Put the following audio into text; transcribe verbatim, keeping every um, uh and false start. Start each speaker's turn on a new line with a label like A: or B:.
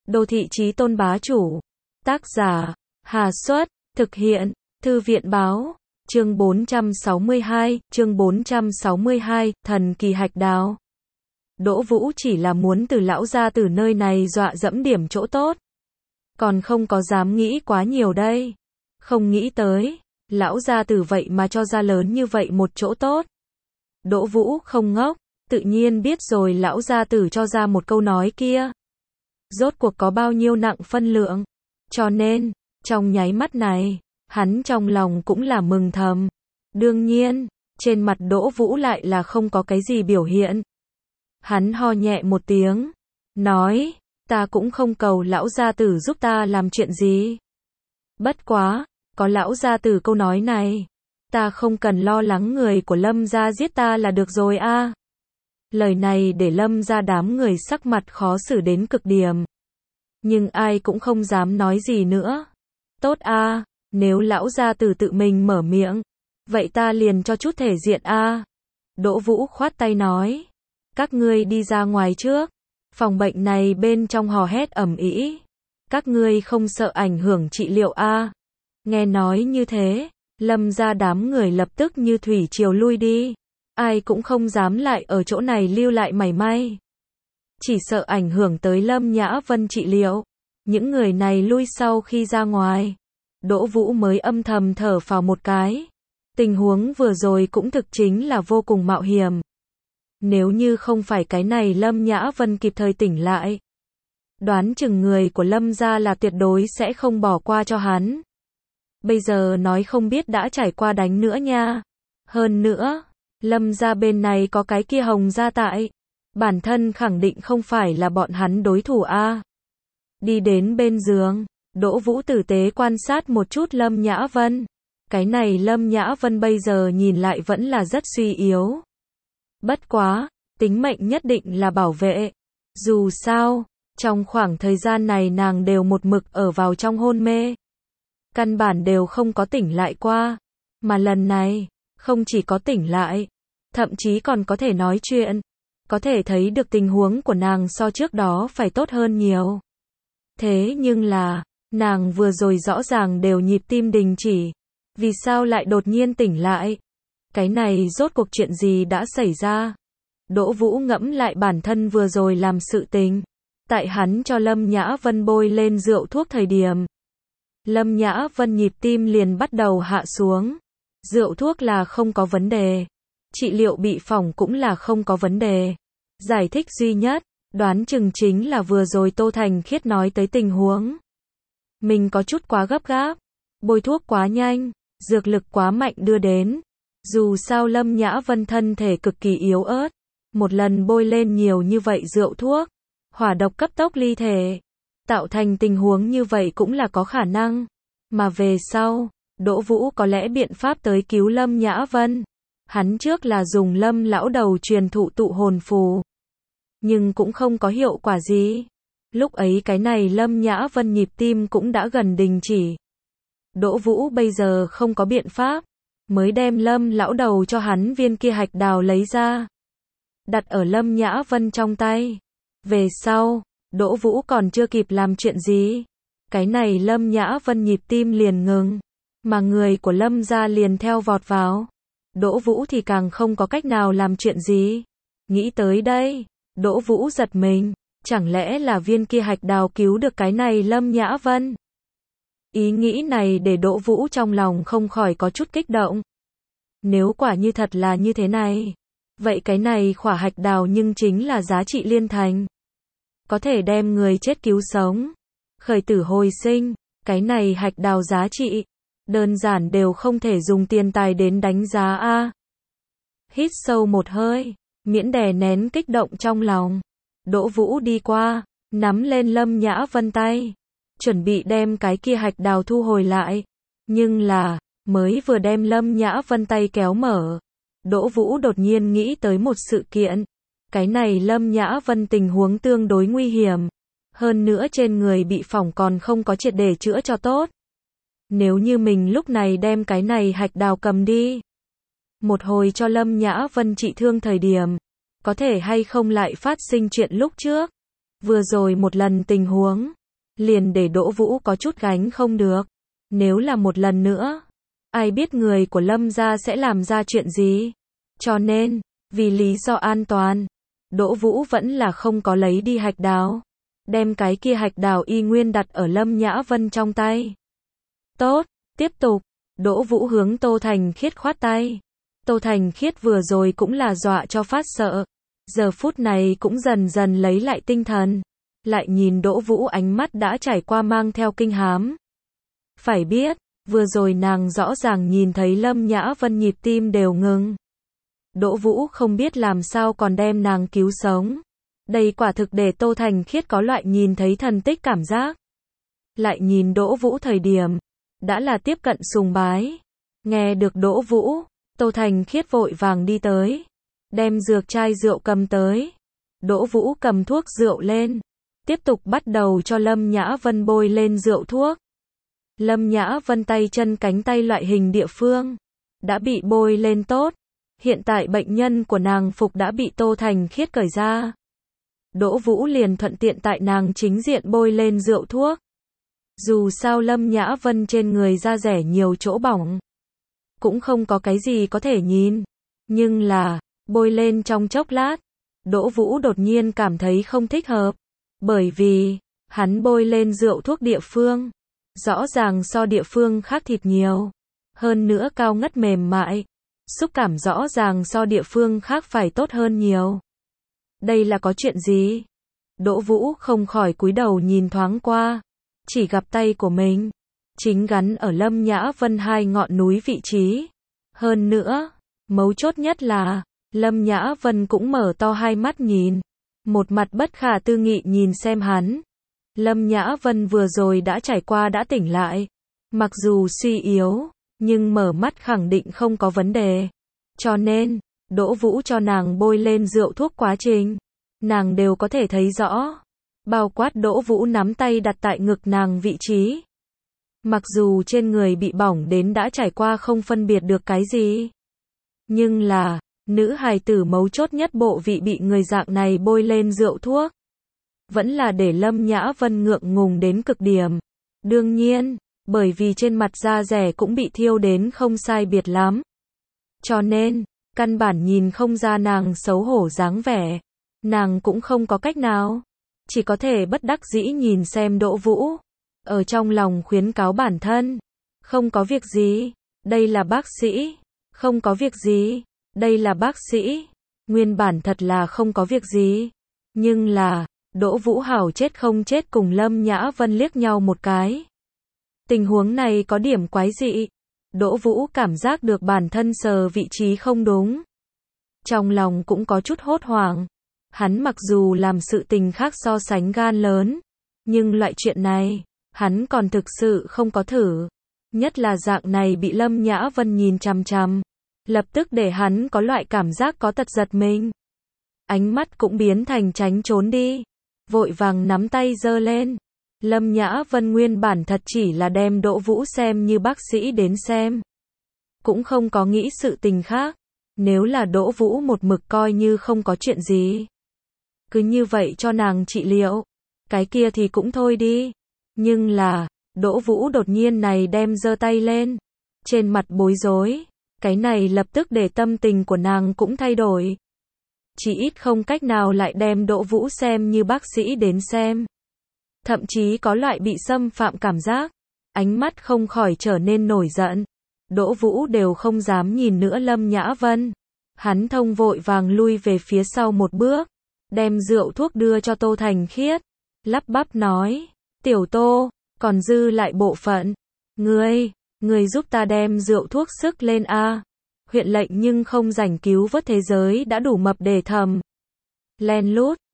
A: Đô thị chí tôn bá chủ. Tác giả, Hà Xuất, thực hiện, Thư viện báo, chương bốn trăm sáu mươi hai, chương bốn trăm sáu mươi hai, thần kỳ hạch đào. Đỗ Vũ chỉ là muốn từ lão gia tử nơi này dọa dẫm điểm chỗ tốt. Còn không có dám nghĩ quá nhiều đây. Không nghĩ tới, lão gia tử vậy mà cho ra lớn như vậy một chỗ tốt. Đỗ Vũ không ngốc, tự nhiên biết rồi lão gia tử cho ra một câu nói kia. Rốt cuộc có bao nhiêu nặng phân lượng. Cho nên, trong nháy mắt này, hắn trong lòng cũng là mừng thầm. Đương nhiên, trên mặt Đỗ Vũ lại là không có cái gì biểu hiện. Hắn ho nhẹ một tiếng, nói, ta cũng không cầu lão gia tử giúp ta làm chuyện gì. Bất quá, có lão gia tử câu nói này, ta không cần lo lắng người của Lâm gia giết ta là được rồi a. À. Lời này để Lâm gia đám người sắc mặt khó xử đến cực điểm. Nhưng ai cũng không dám nói gì nữa. Tốt a, à, nếu lão gia tử tự mình mở miệng, vậy ta liền cho chút thể diện a. À. Đỗ Vũ khoát tay nói, các ngươi đi ra ngoài trước, phòng bệnh này bên trong hò hét ầm ĩ, các ngươi không sợ ảnh hưởng trị liệu a? À. Nghe nói như thế, Lâm gia đám người lập tức như thủy triều lui đi, ai cũng không dám lại ở chỗ này lưu lại mảy may. Chỉ sợ ảnh hưởng tới Lâm Nhã Vân trị liệu. Những người này lui sau khi ra ngoài, Đỗ Vũ mới âm thầm thở phào một cái. Tình huống vừa rồi cũng thực chính là vô cùng mạo hiểm. Nếu như không phải cái này Lâm Nhã Vân kịp thời tỉnh lại, đoán chừng người của Lâm gia là tuyệt đối sẽ không bỏ qua cho hắn. Bây giờ nói không biết đã trải qua đánh nữa nha. Hơn nữa, Lâm gia bên này có cái kia Hồng gia tại, bản thân khẳng định không phải là bọn hắn đối thủ a. À. Đi đến bên giường, Đỗ Vũ tử tế quan sát một chút Lâm Nhã Vân. Cái này Lâm Nhã Vân bây giờ nhìn lại vẫn là rất suy yếu. Bất quá, tính mệnh nhất định là bảo vệ. Dù sao, trong khoảng thời gian này nàng đều một mực ở vào trong hôn mê. Căn bản đều không có tỉnh lại qua. Mà lần này, không chỉ có tỉnh lại, thậm chí còn có thể nói chuyện. Có thể thấy được tình huống của nàng so trước đó phải tốt hơn nhiều. Thế nhưng là, nàng vừa rồi rõ ràng đều nhịp tim đình chỉ. Vì sao lại đột nhiên tỉnh lại? Cái này rốt cuộc chuyện gì đã xảy ra? Đỗ Vũ ngẫm lại bản thân vừa rồi làm sự tình. Tại hắn cho Lâm Nhã Vân bôi lên rượu thuốc thời điểm, Lâm Nhã Vân nhịp tim liền bắt đầu hạ xuống. Rượu thuốc là không có vấn đề. Trị liệu bị phỏng cũng là không có vấn đề. Giải thích duy nhất, đoán chừng chính là vừa rồi Tô Thành Khiết nói tới tình huống. Mình có chút quá gấp gáp, bôi thuốc quá nhanh, dược lực quá mạnh đưa đến. Dù sao Lâm Nhã Vân thân thể cực kỳ yếu ớt, một lần bôi lên nhiều như vậy rượu thuốc, hỏa độc cấp tốc ly thể, tạo thành tình huống như vậy cũng là có khả năng. Mà về sau, Đỗ Vũ có lẽ biện pháp tới cứu Lâm Nhã Vân. Hắn trước là dùng Lâm lão đầu truyền thụ tụ hồn phù, nhưng cũng không có hiệu quả gì. Lúc ấy cái này Lâm Nhã Vân nhịp tim cũng đã gần đình chỉ. Đỗ Vũ bây giờ không có biện pháp, mới đem Lâm lão đầu cho hắn viên kia hạch đào lấy ra, đặt ở Lâm Nhã Vân trong tay. Về sau, Đỗ Vũ còn chưa kịp làm chuyện gì, cái này Lâm Nhã Vân nhịp tim liền ngừng, mà người của Lâm gia liền theo vọt vào. Đỗ Vũ thì càng không có cách nào làm chuyện gì. Nghĩ tới đây, Đỗ Vũ giật mình, chẳng lẽ là viên kia hạch đào cứu được cái này Lâm Nhã Vân? Ý nghĩ này để Đỗ Vũ trong lòng không khỏi có chút kích động. Nếu quả như thật là như thế này, vậy cái này khỏa hạch đào nhưng chính là giá trị liên thành. Có thể đem người chết cứu sống, khởi tử hồi sinh, cái này hạch đào giá trị, đơn giản đều không thể dùng tiền tài đến đánh giá a. À. Hít sâu một hơi, miễn đè nén kích động trong lòng, Đỗ Vũ đi qua, nắm lên Lâm Nhã Vân tay, chuẩn bị đem cái kia hạch đào thu hồi lại. Nhưng là, mới vừa đem Lâm Nhã Vân tay kéo mở, Đỗ Vũ đột nhiên nghĩ tới một sự kiện. Cái này Lâm Nhã Vân tình huống tương đối nguy hiểm, hơn nữa trên người bị phỏng còn không có triệt để chữa cho tốt. Nếu như mình lúc này đem cái này hạch đào cầm đi, một hồi cho Lâm Nhã Vân trị thương thời điểm, có thể hay không lại phát sinh chuyện lúc trước. Vừa rồi một lần tình huống, liền để Đỗ Vũ có chút gánh không được. Nếu là một lần nữa, ai biết người của Lâm gia sẽ làm ra chuyện gì. Cho nên, vì lý do an toàn, Đỗ Vũ vẫn là không có lấy đi hạch đào. Đem cái kia hạch đào y nguyên đặt ở Lâm Nhã Vân trong tay. Tốt, tiếp tục. Đỗ Vũ hướng Tô Thành Khiết khoát tay. Tô Thành Khiết vừa rồi cũng là dọa cho phát sợ. Giờ phút này cũng dần dần lấy lại tinh thần. Lại nhìn Đỗ Vũ ánh mắt đã trải qua mang theo kinh hám. Phải biết, vừa rồi nàng rõ ràng nhìn thấy Lâm Nhã Vân nhịp tim đều ngừng. Đỗ Vũ không biết làm sao còn đem nàng cứu sống. Đây quả thực để Tô Thành Khiết có loại nhìn thấy thần tích cảm giác. Lại nhìn Đỗ Vũ thời điểm, đã là tiếp cận sùng bái. Nghe được Đỗ Vũ, Tô Thành Khiết vội vàng đi tới. Đem dược chai rượu cầm tới. Đỗ Vũ cầm thuốc rượu lên. Tiếp tục bắt đầu cho Lâm Nhã Vân bôi lên rượu thuốc. Lâm Nhã Vân tay chân cánh tay loại hình địa phương đã bị bôi lên tốt. Hiện tại bệnh nhân của nàng phục đã bị Tô Thành Khiết cởi ra. Đỗ Vũ liền thuận tiện tại nàng chính diện bôi lên rượu thuốc. Dù sao Lâm Nhã Vân trên người da rẻ nhiều chỗ bỏng, cũng không có cái gì có thể nhìn. Nhưng là, bôi lên trong chốc lát, Đỗ Vũ đột nhiên cảm thấy không thích hợp. Bởi vì, hắn bôi lên rượu thuốc địa phương, rõ ràng so địa phương khác thịt nhiều. Hơn nữa cao ngất mềm mại, xúc cảm rõ ràng so địa phương khác phải tốt hơn nhiều. Đây là có chuyện gì? Đỗ Vũ không khỏi cúi đầu nhìn thoáng qua, chỉ gặp tay của mình chính gắn ở Lâm Nhã Vân hai ngọn núi vị trí. Hơn nữa, mấu chốt nhất là, Lâm Nhã Vân cũng mở to hai mắt nhìn, một mặt bất khả tư nghị nhìn xem hắn. Lâm Nhã Vân vừa rồi đã trải qua đã tỉnh lại, mặc dù suy yếu, nhưng mở mắt khẳng định không có vấn đề. Cho nên, Đỗ Vũ cho nàng bôi lên rượu thuốc quá trình, nàng đều có thể thấy rõ. Bao quát Đỗ Vũ nắm tay đặt tại ngực nàng vị trí. Mặc dù trên người bị bỏng đến đã trải qua không phân biệt được cái gì. Nhưng là, nữ hài tử mấu chốt nhất bộ vị bị người dạng này bôi lên rượu thuốc. Vẫn là để Lâm Nhã Vân ngượng ngùng đến cực điểm. Đương nhiên, bởi vì trên mặt da rẻ cũng bị thiêu đến không sai biệt lắm. Cho nên, căn bản nhìn không ra nàng xấu hổ dáng vẻ. Nàng cũng không có cách nào. Chỉ có thể bất đắc dĩ nhìn xem Đỗ Vũ. Ở trong lòng khuyến cáo bản thân. Không có việc gì. Đây là bác sĩ. Không có việc gì. Đây là bác sĩ. Nguyên bản thật là không có việc gì. Nhưng là, Đỗ Vũ hảo chết không chết cùng Lâm Nhã Vân liếc nhau một cái. Tình huống này có điểm quái dị. Đỗ Vũ cảm giác được bản thân sờ vị trí không đúng. Trong lòng cũng có chút hốt hoảng. Hắn mặc dù làm sự tình khác so sánh gan lớn, nhưng loại chuyện này, hắn còn thực sự không có thử. Nhất là dạng này bị Lâm Nhã Vân nhìn chằm chằm, lập tức để hắn có loại cảm giác có tật giật mình. Ánh mắt cũng biến thành tránh trốn đi, vội vàng nắm tay giơ lên. Lâm Nhã Vân nguyên bản thật chỉ là đem Đỗ Vũ xem như bác sĩ đến xem, cũng không có nghĩ sự tình khác. Nếu là Đỗ Vũ một mực coi như không có chuyện gì, cứ như vậy cho nàng trị liệu, cái kia thì cũng thôi đi. Nhưng là, Đỗ Vũ đột nhiên này đem giơ tay lên, trên mặt bối rối, cái này lập tức để tâm tình của nàng cũng thay đổi. Chỉ ít không cách nào lại đem Đỗ Vũ xem như bác sĩ đến xem. Thậm chí có loại bị xâm phạm cảm giác, ánh mắt không khỏi trở nên nổi giận. Đỗ Vũ đều không dám nhìn nữa Lâm Nhã Vân. Hắn thông vội vàng lui về phía sau một bước, đem rượu thuốc đưa cho Tô Thành Khiết, lắp bắp nói, tiểu Tô, còn dư lại bộ phận. Ngươi, ngươi giúp ta đem rượu thuốc sức lên a. Huyện lệnh nhưng không rảnh cứu vớt thế giới đã đủ mập để thầm. Len lút,